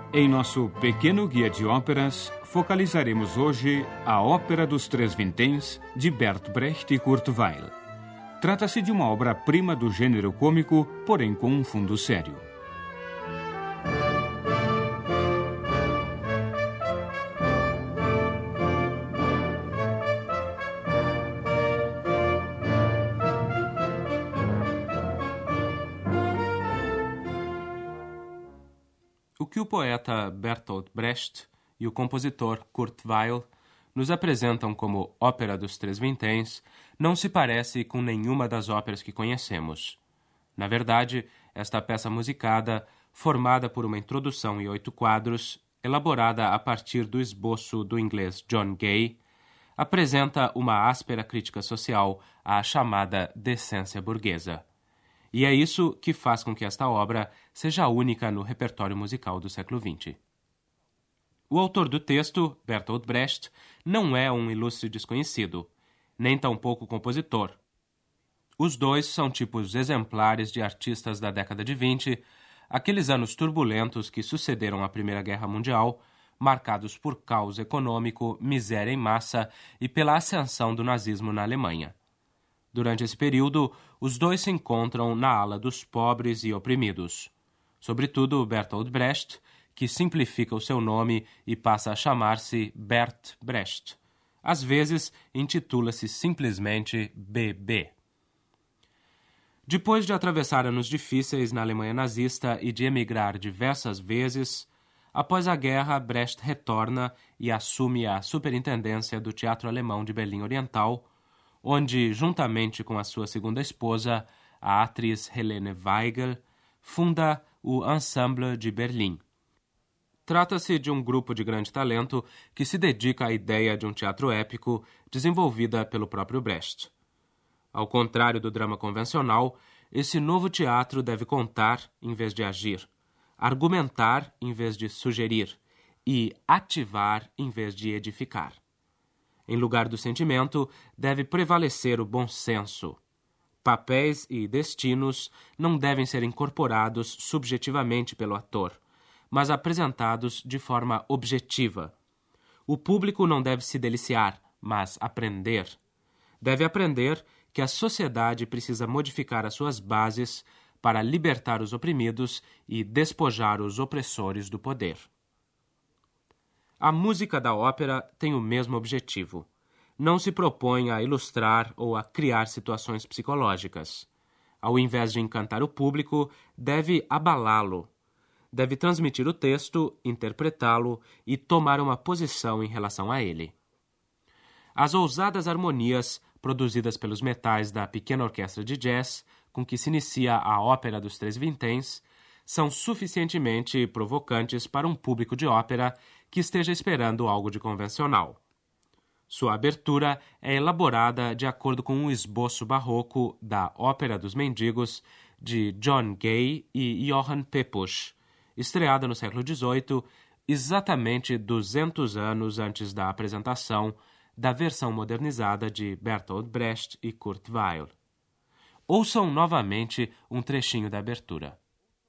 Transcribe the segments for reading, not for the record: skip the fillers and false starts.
Em nosso pequeno guia de óperas, focalizaremos hoje a Ópera dos Três Vinténs, de Bert Brecht e Kurt Weill. Trata-se de uma obra-prima do gênero cômico, porém com um fundo sério. O que o poeta Bertolt Brecht e o compositor Kurt Weill nos apresentam como Ópera dos Três Vinténs não se parece com nenhuma das óperas que conhecemos. Na verdade, esta peça musicada, formada por uma introdução e 8 quadros, elaborada a partir do esboço do inglês John Gay, apresenta uma áspera crítica social à chamada decência burguesa. E é isso que faz com que esta obra seja única no repertório musical do século XX. O autor do texto, Bertolt Brecht, não é um ilustre desconhecido, nem tampouco compositor. Os dois são tipos exemplares de artistas da década de 20, aqueles anos turbulentos que sucederam à Primeira Guerra Mundial, marcados por caos econômico, miséria em massa e pela ascensão do nazismo na Alemanha. Durante esse período, os dois se encontram na ala dos pobres e oprimidos. Sobretudo Bertolt Brecht, que simplifica o seu nome e passa a chamar-se Bert Brecht. Às vezes, intitula-se simplesmente BB. Depois de atravessar anos difíceis na Alemanha nazista e de emigrar diversas vezes, após a guerra, Brecht retorna e assume a superintendência do Teatro Alemão de Berlim Oriental, onde, juntamente com a sua segunda esposa, a atriz Helene Weigel, funda o Ensemble de Berlim. Trata-se de um grupo de grande talento que se dedica à ideia de um teatro épico desenvolvida pelo próprio Brecht. Ao contrário do drama convencional, esse novo teatro deve contar em vez de agir, argumentar em vez de sugerir e ativar em vez de edificar. Em lugar do sentimento, deve prevalecer o bom senso. Papéis e destinos não devem ser incorporados subjetivamente pelo ator, mas apresentados de forma objetiva. O público não deve se deliciar, mas aprender. Deve aprender que a sociedade precisa modificar as suas bases para libertar os oprimidos e despojar os opressores do poder. A música da ópera tem o mesmo objetivo. Não se propõe a ilustrar ou a criar situações psicológicas. Ao invés de encantar o público, deve abalá-lo. Deve transmitir o texto, interpretá-lo e tomar uma posição em relação a ele. As ousadas harmonias produzidas pelos metais da pequena orquestra de jazz, com que se inicia a Ópera dos Três Vinténs, são suficientemente provocantes para um público de ópera que esteja esperando algo de convencional. Sua abertura é elaborada de acordo com um esboço barroco da Ópera dos Mendigos de John Gay e Johann Pepusch, estreada no século XVIII, exatamente 200 anos antes da apresentação da versão modernizada de Bertolt Brecht e Kurt Weill. Ouçam novamente um trechinho da abertura.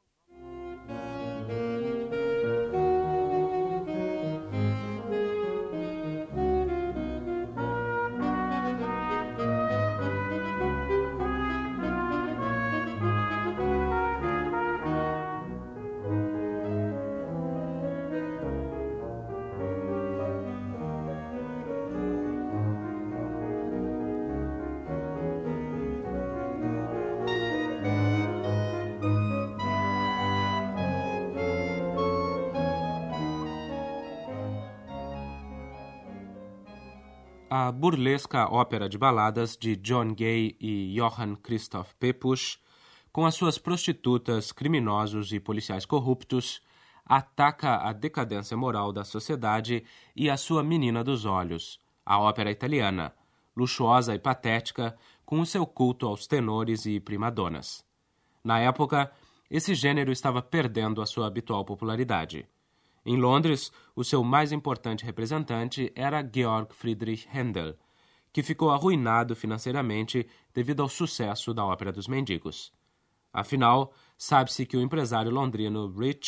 A burlesca ópera de baladas de John Gay e Johann Christoph Pepusch, com as suas prostitutas, criminosos e policiais corruptos, ataca a decadência moral da sociedade e a sua menina dos olhos, a ópera italiana, luxuosa e patética, com o seu culto aos tenores e primadonas. Na época, esse gênero estava perdendo a sua habitual popularidade. Em Londres, o seu mais importante representante era Georg Friedrich Händel, que ficou arruinado financeiramente devido ao sucesso da Ópera dos Mendigos. Afinal, sabe-se que o empresário londrino Rich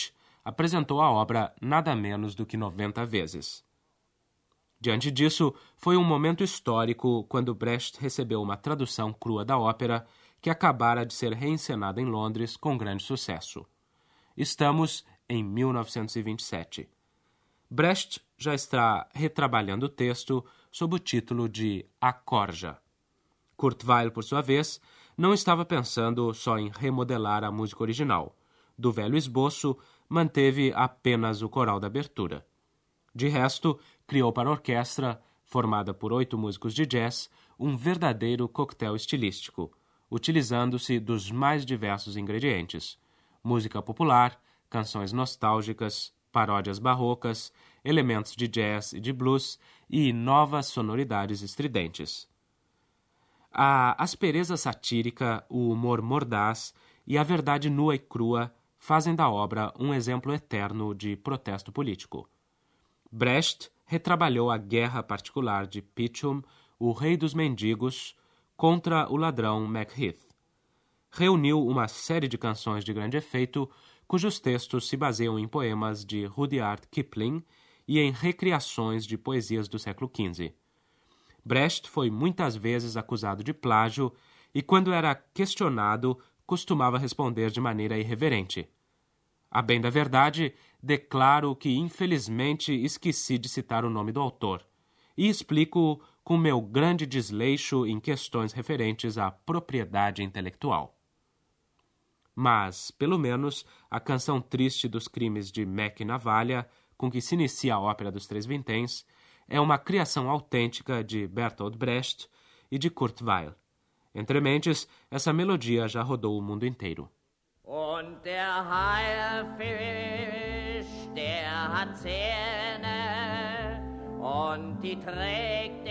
apresentou a obra nada menos do que 90 vezes. Diante disso, foi um momento histórico quando Brecht recebeu uma tradução crua da ópera que acabara de ser reencenada em Londres com grande sucesso. Estamos em 1927. Brecht já está retrabalhando o texto sob o título de A Corja. Kurt Weill, por sua vez, não estava pensando só em remodelar a música original. Do velho esboço, manteve apenas o coral da abertura. De resto, criou para a orquestra, formada por 8 músicos de jazz, um verdadeiro coquetel estilístico, utilizando-se dos mais diversos ingredientes: música popular, canções nostálgicas, paródias barrocas, elementos de jazz e de blues e novas sonoridades estridentes. A aspereza satírica, o humor mordaz e a verdade nua e crua fazem da obra um exemplo eterno de protesto político. Brecht retrabalhou a guerra particular de Pichum, o rei dos mendigos, contra o ladrão Macheath. Reuniu uma série de canções de grande efeito, cujos textos se baseiam em poemas de Rudyard Kipling e em recriações de poesias do século XV. Brecht foi muitas vezes acusado de plágio e, quando era questionado, costumava responder de maneira irreverente. A bem da verdade, declaro que infelizmente esqueci de citar o nome do autor e explico com meu grande desleixo em questões referentes à propriedade intelectual. Mas, pelo menos, a canção triste dos crimes de Mac e Navalha, com que se inicia a Ópera dos Três Vinténs, é uma criação autêntica de Bertolt Brecht e de Kurt Weill. Entre mentes, essa melodia já rodou o mundo inteiro. Und der Haiffisch, der hat Zähne und die trägt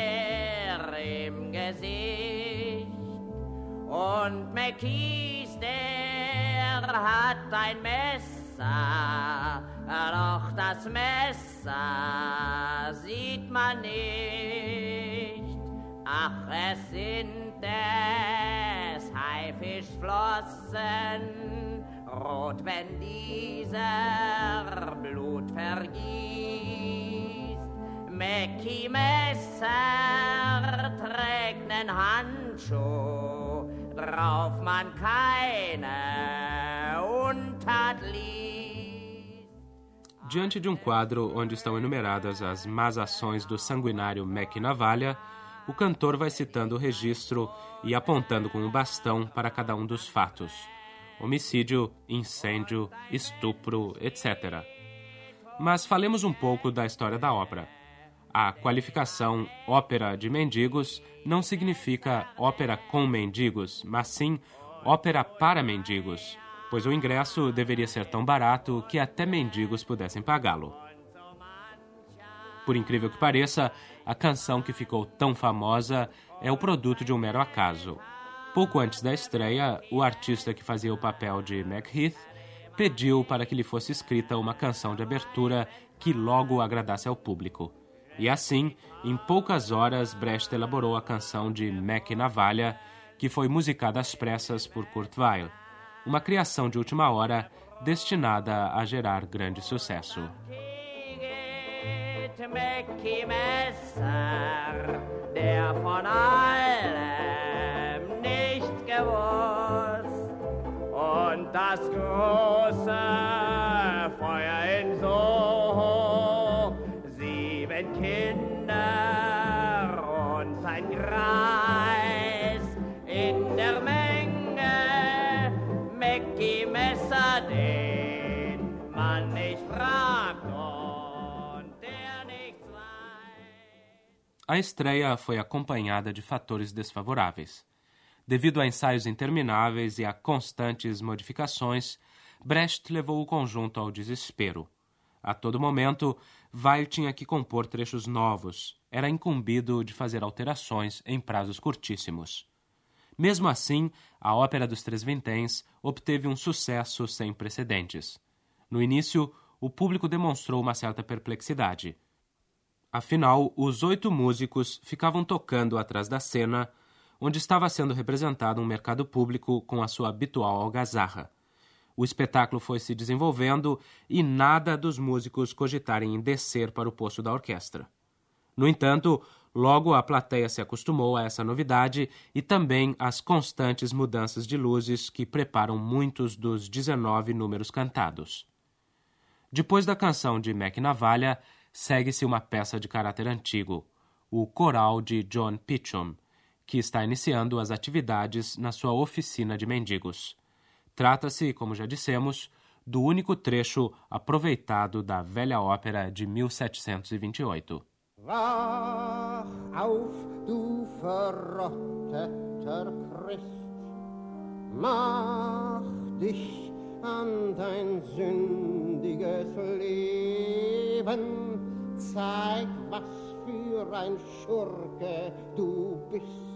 im Gesicht. Und Mackies, der hat ein Messer, doch das Messer sieht man nicht. Ach, es sind des Haifischflossen, rot, wenn dieser Blut vergießt. Mackie Messer trägt nen Handschuh, drauf man keine Untat liest. Diante de um quadro onde estão enumeradas as más ações do sanguinário Mac e Navalha, o cantor vai citando o registro e apontando com um bastão para cada um dos fatos: homicídio, incêndio, estupro, etc. Mas falemos um pouco da história da ópera. A qualificação ópera de mendigos não significa ópera com mendigos, mas sim ópera para mendigos, pois o ingresso deveria ser tão barato que até mendigos pudessem pagá-lo. Por incrível que pareça, a canção que ficou tão famosa é o produto de um mero acaso. Pouco antes da estreia, o artista que fazia o papel de Macheath pediu para que lhe fosse escrita uma canção de abertura que logo agradasse ao público. E assim, em poucas horas, Brecht elaborou a canção de Mac e Navalha, que foi musicada às pressas por Kurt Weill, uma criação de última hora destinada a gerar grande sucesso. Mackie Messer, der von allem nicht gewusst, und das große Feuer in Soho, 7 Kinder und ein Greis in der Menge, Mackie Messer, den man nicht fragt. A estreia foi acompanhada de fatores desfavoráveis. Devido a ensaios intermináveis e a constantes modificações, Brecht levou o conjunto ao desespero. A todo momento, Weill tinha que compor trechos novos. Era incumbido de fazer alterações em prazos curtíssimos. Mesmo assim, a Ópera dos Três Vinténs obteve um sucesso sem precedentes. No início, o público demonstrou uma certa perplexidade. Afinal, os 8 músicos ficavam tocando atrás da cena, onde estava sendo representado um mercado público com a sua habitual algazarra. O espetáculo foi se desenvolvendo e nada dos músicos cogitarem em descer para o posto da orquestra. No entanto, logo a plateia se acostumou a essa novidade e também às constantes mudanças de luzes que preparam muitos dos 19 números cantados. Depois da canção de Mac Navalha, segue-se uma peça de caráter antigo, o coral de John Pitchum, que está iniciando as atividades na sua oficina de mendigos. Trata-se, como já dissemos, do único trecho aproveitado da velha ópera de 1728. Wach auf, du verrotteter Christ, mach dich an dein sündiges Leben, zeig, was für ein Schurke du bist.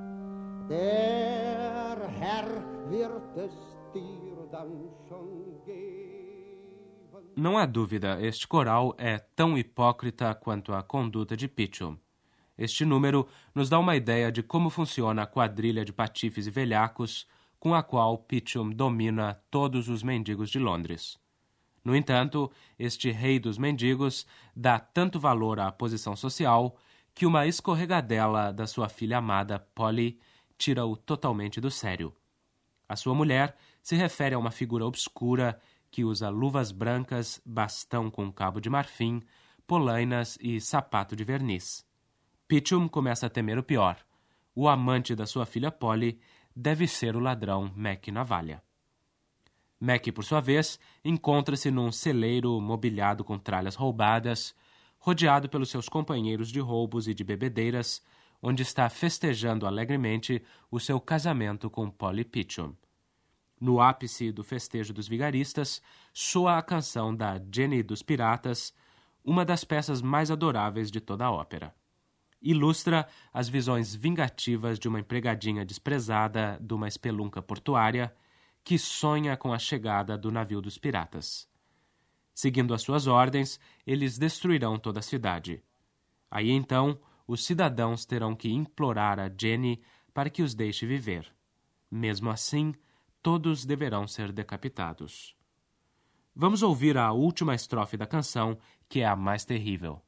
Der Herr wird es dir dann schon geben. Não há dúvida, este coral é tão hipócrita quanto a conduta de Pitchum. Este número nos dá uma ideia de como funciona a quadrilha de patifes e velhacos com a qual Pitchum domina todos os mendigos de Londres. No entanto, este rei dos mendigos dá tanto valor à posição social que uma escorregadela da sua filha amada, Polly, tira-o totalmente do sério. A sua mulher se refere a uma figura obscura que usa luvas brancas, bastão com cabo de marfim, polainas e sapato de verniz. Pitchum começa a temer o pior. O amante da sua filha Polly deve ser o ladrão Mac Navalha. Mac, por sua vez, encontra-se num celeiro mobiliado com tralhas roubadas, rodeado pelos seus companheiros de roubos e de bebedeiras, onde está festejando alegremente o seu casamento com Polly Pitchum. No ápice do festejo dos vigaristas, soa a canção da Jenny dos Piratas, uma das peças mais adoráveis de toda a ópera. Ilustra as visões vingativas de uma empregadinha desprezada de uma espelunca portuária que sonha com a chegada do navio dos piratas. Seguindo as suas ordens, eles destruirão toda a cidade. Aí então, os cidadãos terão que implorar a Jenny para que os deixe viver. Mesmo assim, todos deverão ser decapitados. Vamos ouvir a última estrofe da canção, que é a mais terrível.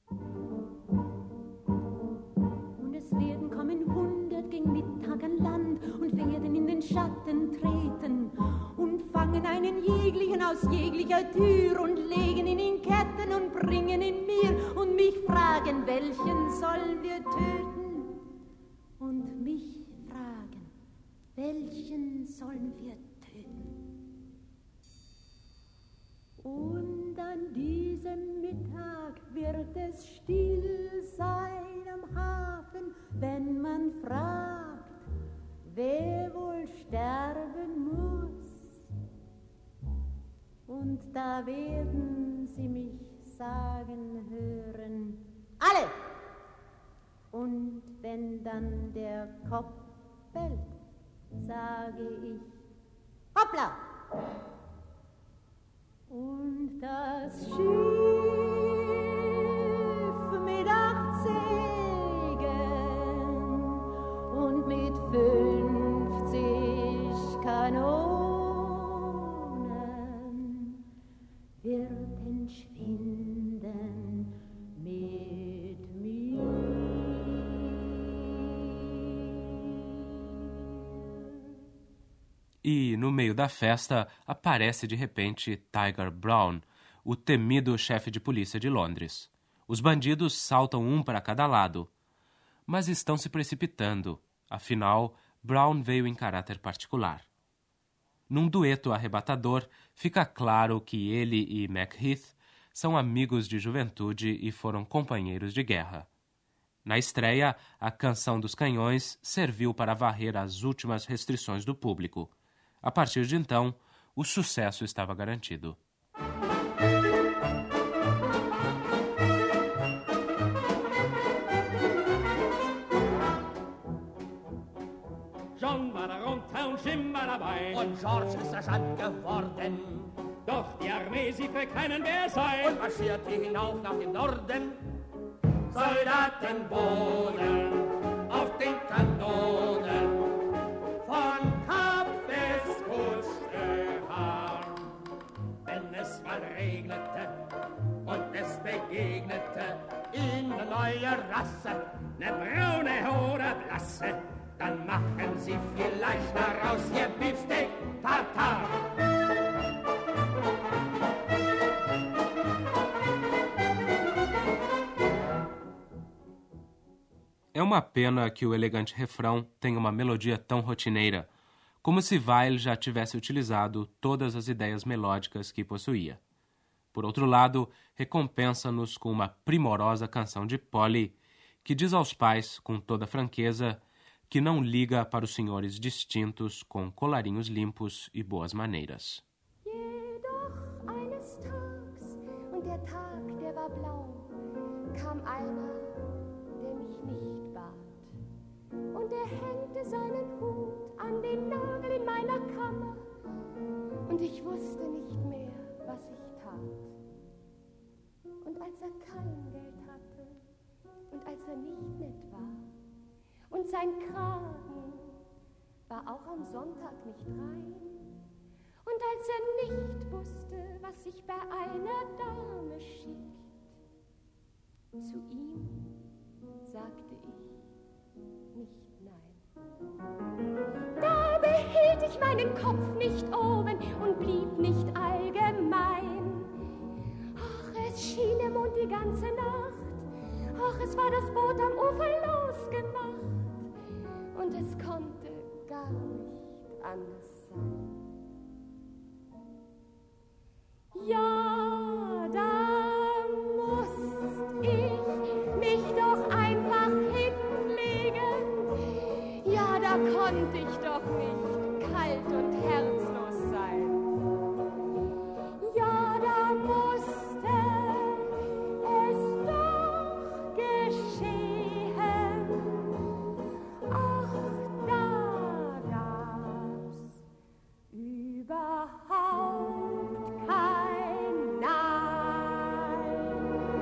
Und es werden kommen 100 gegen Mittag an Land und werden in den Schatten treten und fangen einen jeglichen aus jeglicher Tür und legen ihn in Ketten und bringen ihn mir und mich fragen, welchen sollen wir töten? Und mich fragen, welchen sollen wir töten? Und an diesem Mittag wird es still sein am Hafen, wenn man fragt, wer wohl sterben muss. Und da werden sie mich sagen hören, alle! Und wenn dann der Kopf fällt, sage ich, hoppla! Und das Schiff mit 8 Segeln und mit 50 Kanonen wird entschwinden mit mir. E, no meio da festa, aparece de repente Tiger Brown, o temido chefe de polícia de Londres. Os bandidos saltam um para cada lado, mas estão se precipitando. Afinal, Brown veio em caráter particular. Num dueto arrebatador, fica claro que ele e Macheath são amigos de juventude e foram companheiros de guerra. Na estreia, a Canção dos Canhões serviu para varrer as últimas restrições do público. A partir de então, o sucesso estava garantido. John war der Rundtown, Jim war dabei Und George ist Sergeant geworden Doch die Armee, sie für keinen mehr sein und marschierte hinauf nach dem Norden. Soldaten wohnen auf den Kanonen von Kap bis Kutscheham. segnete und es begegnete eine neue Rasse, ne braune oder blasse, dann machen sie vielleicht daraus ihr Beefsteak Tartar. É uma pena que o elegante refrão tenha uma melodia tão rotineira, como se Weill já tivesse utilizado todas as ideias melódicas que possuía. Por outro lado, recompensa-nos com uma primorosa canção de Polly, que diz aos pais, com toda franqueza, que não liga para os senhores distintos com colarinhos limpos e boas maneiras. Jedoch eines Tags, und der Tag, der war blau, kam einer, der mich nicht bat. Und er hängte seinen Hut an den Nagel in meiner Kammer, und ich wusste nicht mehr, was ich tat. Und als er kein Geld hatte, und als er nicht nett war, und sein Kragen war auch am Sonntag nicht rein, und als er nicht wusste, was sich bei einer Dame schickt, zu ihm sagte ich nicht nein. Da behielt ich meinen Kopf nicht oben und blieb nicht allgemein. Ach, es schien der Mond die ganze Nacht, ach, es war das Boot am Ufer losgemacht, und es konnte gar nicht anders sein. Ja, da musst ich mich doch einfach hinlegen. Ja, da konnte ich doch nicht kalt und herzlos sein. Ja, da musste es doch geschehen. Ach, da gab's überhaupt kein Nein.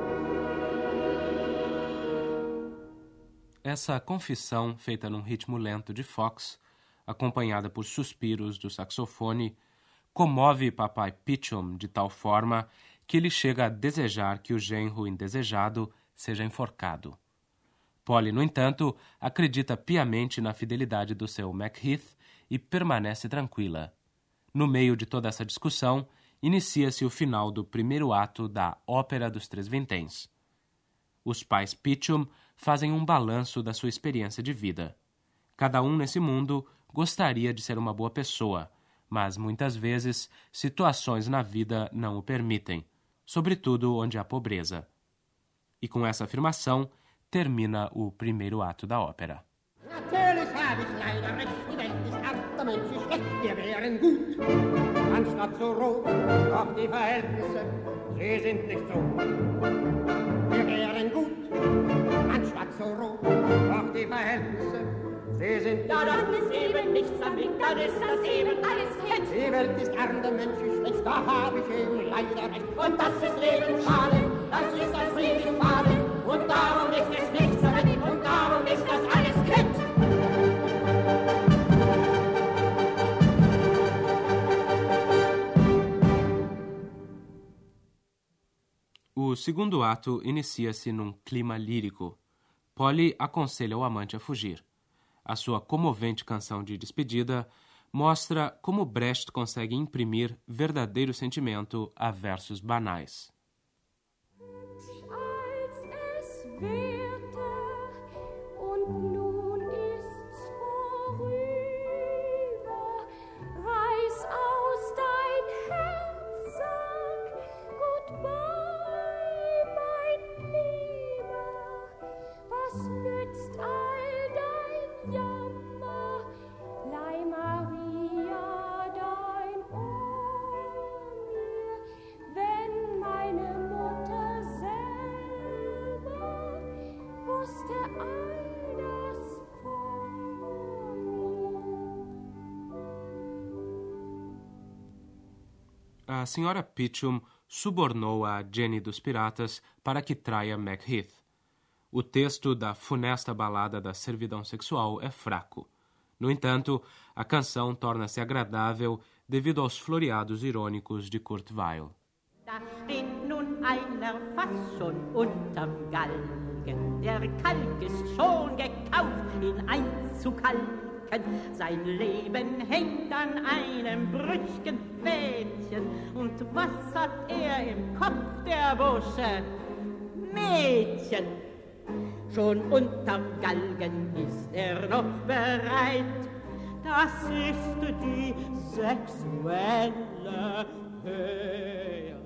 Essa confissão, feita num ritmo lento de Fox, acompanhada por suspiros do saxofone, comove papai Pitchum de tal forma que ele chega a desejar que o genro indesejado seja enforcado. Polly, no entanto, acredita piamente na fidelidade do seu Macheath e permanece tranquila. No meio de toda essa discussão, inicia-se o final do primeiro ato da Ópera dos Três Vinténs. Os pais Pitchum fazem um balanço da sua experiência de vida. Cada um nesse mundo gostaria de ser uma boa pessoa, mas muitas vezes situações na vida não o permitem, sobretudo onde há pobreza. E com essa afirmação, termina o primeiro ato da ópera. Natürlich habe ich leider recht, die Welt ist hart, der Mensch ist schlecht, wir wären gut, anstatt so rot, doch die Verhältnisse, sie sind nicht so. Wir wären gut, anstatt so rot, doch die Verhältnisse, sie sind Ja, dann ist eben nichts am Blick, dann ist das eben alles Kind. Die Welt ist arm, der Mensch ist schlecht, da habe ich eben leider recht. Und das ist Leben schade, das ist das Leben schade. Und darum ist es nichts damit, und darum ist das alles Kind. O segundo ato inicia-se num clima lírico. Polly aconselha o amante a fugir. A sua comovente canção de despedida mostra como Brecht consegue imprimir verdadeiro sentimento a versos banais. Als es währte und nun ist's vorüber, reiß aus dein Herz, sag goodbye, mein Lieber, was nützt all dein Jammer, leih Maria dein Ohr mir, wenn meine Mutter selber wusste all das von A senhora Pitchum subornou a Jenny dos Piratas para que traia Macheath. O texto da funesta balada da servidão sexual é fraco. No entanto, a canção torna-se agradável devido aos floreados irônicos de Kurt Weill. Da stehen nun einer fast schon unterm Galgen. Der Kalk ist schon gekauft, ihn einzukalken. Sein Leben hängt an einem brüchigen Fädchen. Und was hat er im Kopf, der Bursche? Mädchen! Schon unterm Galgen ist er noch bereit. Das ist die sexuelle Hörigkeit.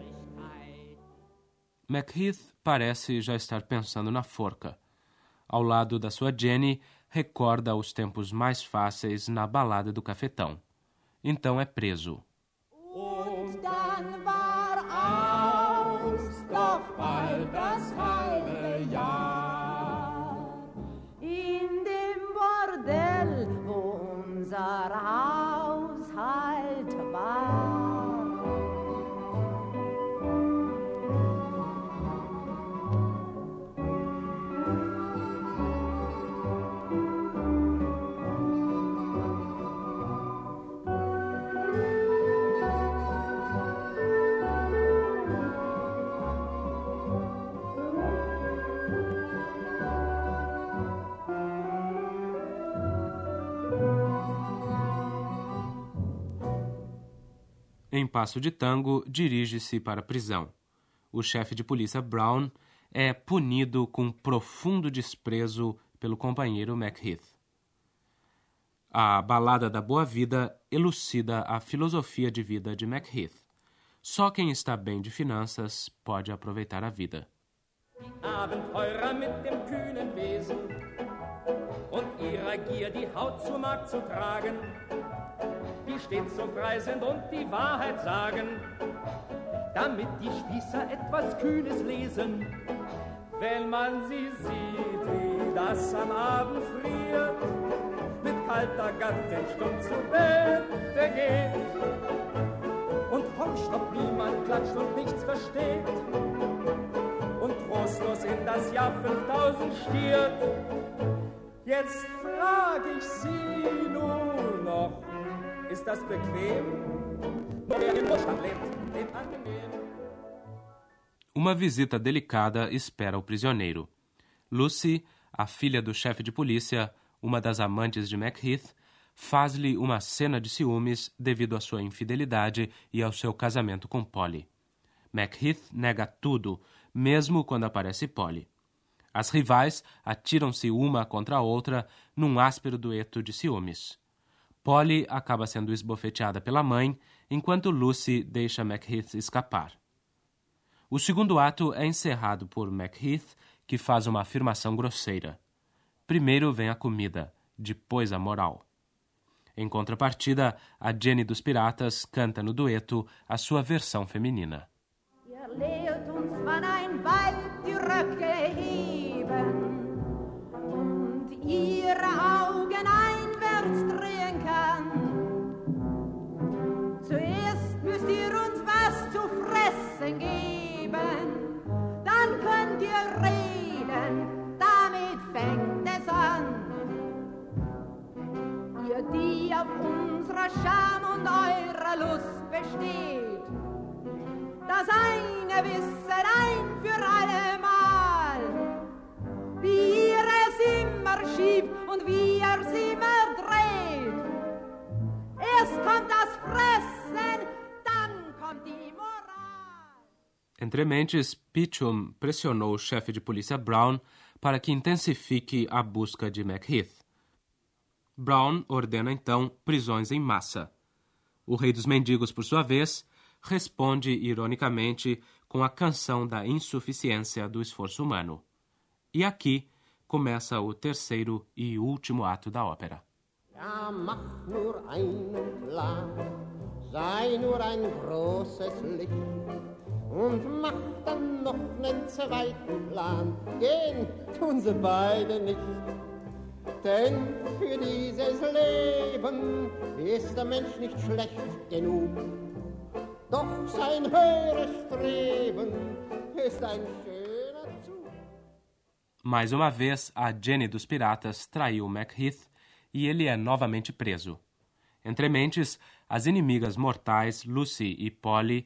Macheath parece já estar pensando na forca. Ao lado da sua Jenny, recorda os tempos mais fáceis na balada do cafetão. Então é preso. Und dann war aus, doch bald das halbe Jahr. In dem Bordell, wo unser Haushalt war. Em passo de tango, dirige-se para a prisão. O chefe de polícia Brown é punido com profundo desprezo pelo companheiro Macheath. A Balada da Boa Vida elucida a filosofia de vida de Macheath. Só quem está bem de finanças pode aproveitar a vida. Abenteurer mit dem kühnen Wesen und ihrer Gier die Haut zu Markt zu tragen, die stets so frei sind und die Wahrheit sagen, damit die Spießer etwas Kühnes lesen. Wenn man sie sieht, wie das am Abend friert, mit kalter Gattin stumm zu Bette geht und horcht, ob niemand klatscht und nichts versteht und trostlos in das Jahr 5000 stiert. Jetzt frag ich Sie nur noch, ist das bequem? Nur wer im Wohlstand lebt, lebt angenehm. Uma visita delicada espera o prisioneiro. Lucy, a filha do chefe de polícia, uma das amantes de Macheath, faz-lhe uma cena de ciúmes devido à sua infidelidade e ao seu casamento com Polly. Macheath nega tudo, mesmo quando aparece Polly. As rivais atiram-se uma contra a outra num áspero dueto de ciúmes. Polly acaba sendo esbofeteada pela mãe, enquanto Lucy deixa Macheath escapar. O segundo ato é encerrado por Macheath, que faz uma afirmação grosseira. Primeiro vem a comida, depois a moral. Em contrapartida, a Jenny dos Piratas canta no dueto a sua versão feminina. Ihr lehrt uns, wann ein Weib die Röcke heben und ihre Augen einwärts drehen kann. Zuerst müsst ihr uns was zu fressen geben, dann könnt ihr reden, damit fängt es an. Ihr, die auf unserer Scham und eurer Lust besteht, das eine wisset ein für allemal, wie ihr es immer schiebt und wie ihr es immer dreht. Erst kommt das Fressen, dann kommt die Moral. Entre mentes, Pitchum pressionou o chefe de polícia Brown para que intensifique a busca de Macheath. Brown ordena então prisões em massa. O Rei dos Mendigos, por sua vez, responde ironicamente com a canção da insuficiência do esforço humano. E aqui começa o terceiro e último ato da ópera. Ja, mach nur einen Plan, sei nur ein großes Licht und mach dann noch einen zweiten Plan. Gehen tun sie beide nicht, denn für dieses Leben ist der Mensch nicht schlecht genug. Doch sein höheres Streben ist ein schöner Zug. Mais uma vez, a Jenny dos Piratas traiu Macheath e ele é novamente preso. Entre mentes, as inimigas mortais Lucy e Polly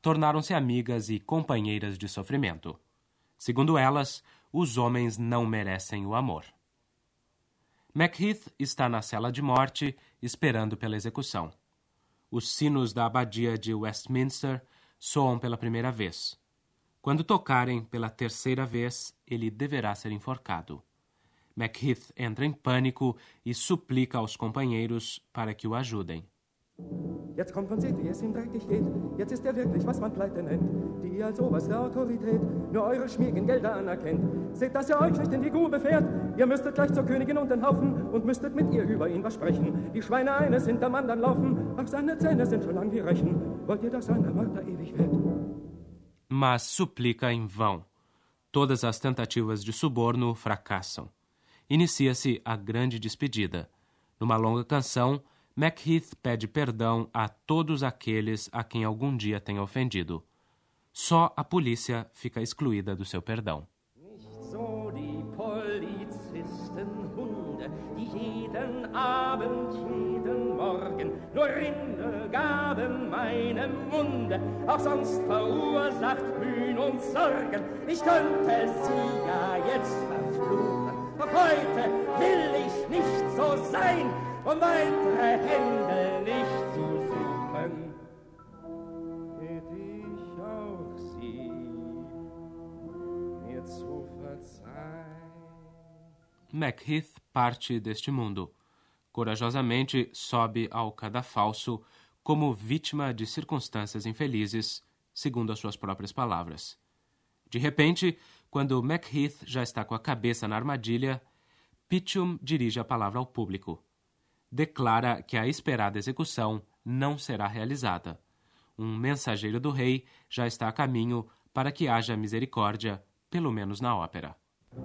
tornaram-se amigas e companheiras de sofrimento. Segundo elas, os homens não merecem o amor. Macheath está na cela de morte, esperando pela execução. Os sinos da abadia de Westminster soam pela primeira vez. Quando tocarem pela terceira vez, ele deverá ser enforcado. Macheath entra em pânico e suplica aos companheiros para que o ajudem. Jetzt kommt und seht, wie es ihm dreckig geht. Jetzt ist wirklich, was man Pleite nennt, die als oberste Autorität nur eure schmierigen Gelder anerkennt. Seht, dass euch nicht in die Grube fährt. Ihr müsstet gleich zur Königin und den Haufen und müsstet mit ihr über ihn was sprechen. Die Schweine eines hinterm anderen laufen, ach, seine Zähne sind schon lang wie Rechen. Wollt ihr, dass seine Mörder ewig wird? Mas suplica em vão. Todas as tentativas de suborno fracassam. Inicia-se a grande despedida. Numa longa canção, Macheath pede perdão a todos aqueles a quem algum dia tenha ofendido. Só a polícia fica excluída do seu perdão. Nicht so die Polizistenhunde, die jeden Abend, jeden Morgen nur Rinde gaben meinem Munde, auch sonst verursacht Mühen und Sorgen. Ich könnte sie ja jetzt verfluchen, doch heute will ich nicht so sein, weitere Hände nicht zu suchen. Hätt ich auch sie mir zu verzeihen. Macheath parte deste mundo. Corajosamente sobe ao cadafalso como vítima de circunstâncias infelizes, segundo as suas próprias palavras. De repente, quando Macheath já está com a cabeça na armadilha, Pitchum dirige a palavra ao público. Declara que a esperada execução não será realizada. Um mensageiro do rei já está a caminho para que haja misericórdia, pelo menos na ópera.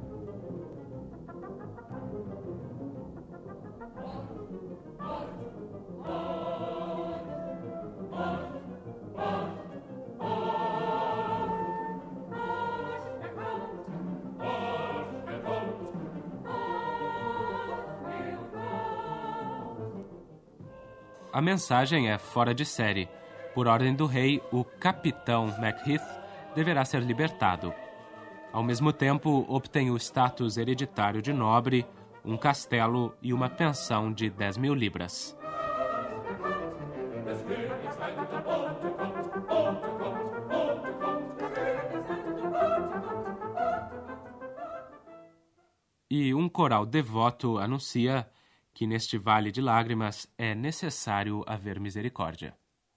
A mensagem é fora de série. Por ordem do rei, o capitão Macheath deverá ser libertado. Ao mesmo tempo, obtém o status hereditário de nobre, um castelo e uma pensão de 10.000 libras. E um coral devoto anuncia que neste vale de lágrimas é necessário haver misericórdia.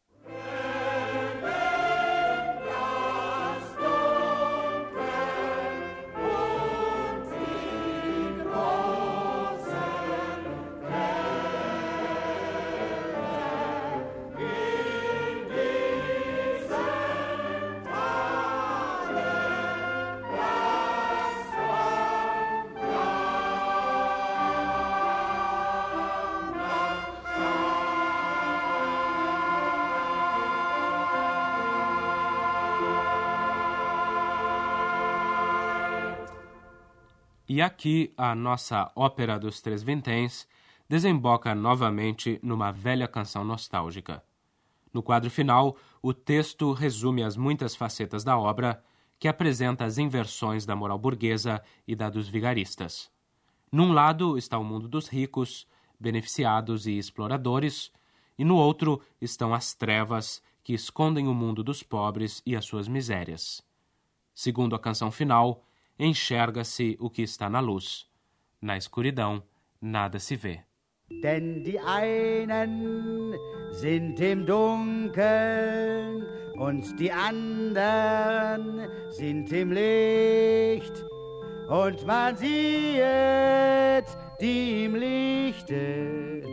E aqui a nossa Ópera dos Três Vinténs desemboca novamente numa velha canção nostálgica. No quadro final, o texto resume as muitas facetas da obra, que apresenta as inversões da moral burguesa e da dos vigaristas. Num lado está o mundo dos ricos, beneficiados e exploradores, e no outro estão as trevas que escondem o mundo dos pobres e as suas misérias. Segundo a canção final, enxerga-se o que está na luz. Na escuridão, nada se vê. Denn die einen sind im Dunkeln und die anderen sind im Licht. Und man sieht die im Lichte.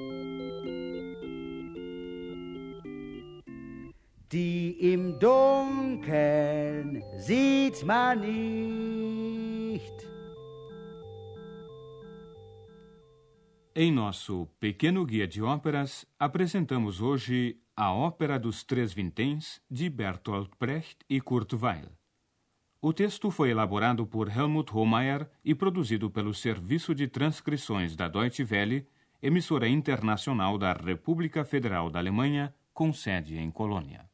Die im Dunkeln sieht man nicht. Em nosso pequeno guia de óperas, apresentamos hoje a Ópera dos Três Vinténs, de Bertolt Brecht e Kurt Weill. O texto foi elaborado por Helmut Hohmeier e produzido pelo Serviço de Transcrições da Deutsche Welle, emissora internacional da República Federal da Alemanha, com sede em Colônia.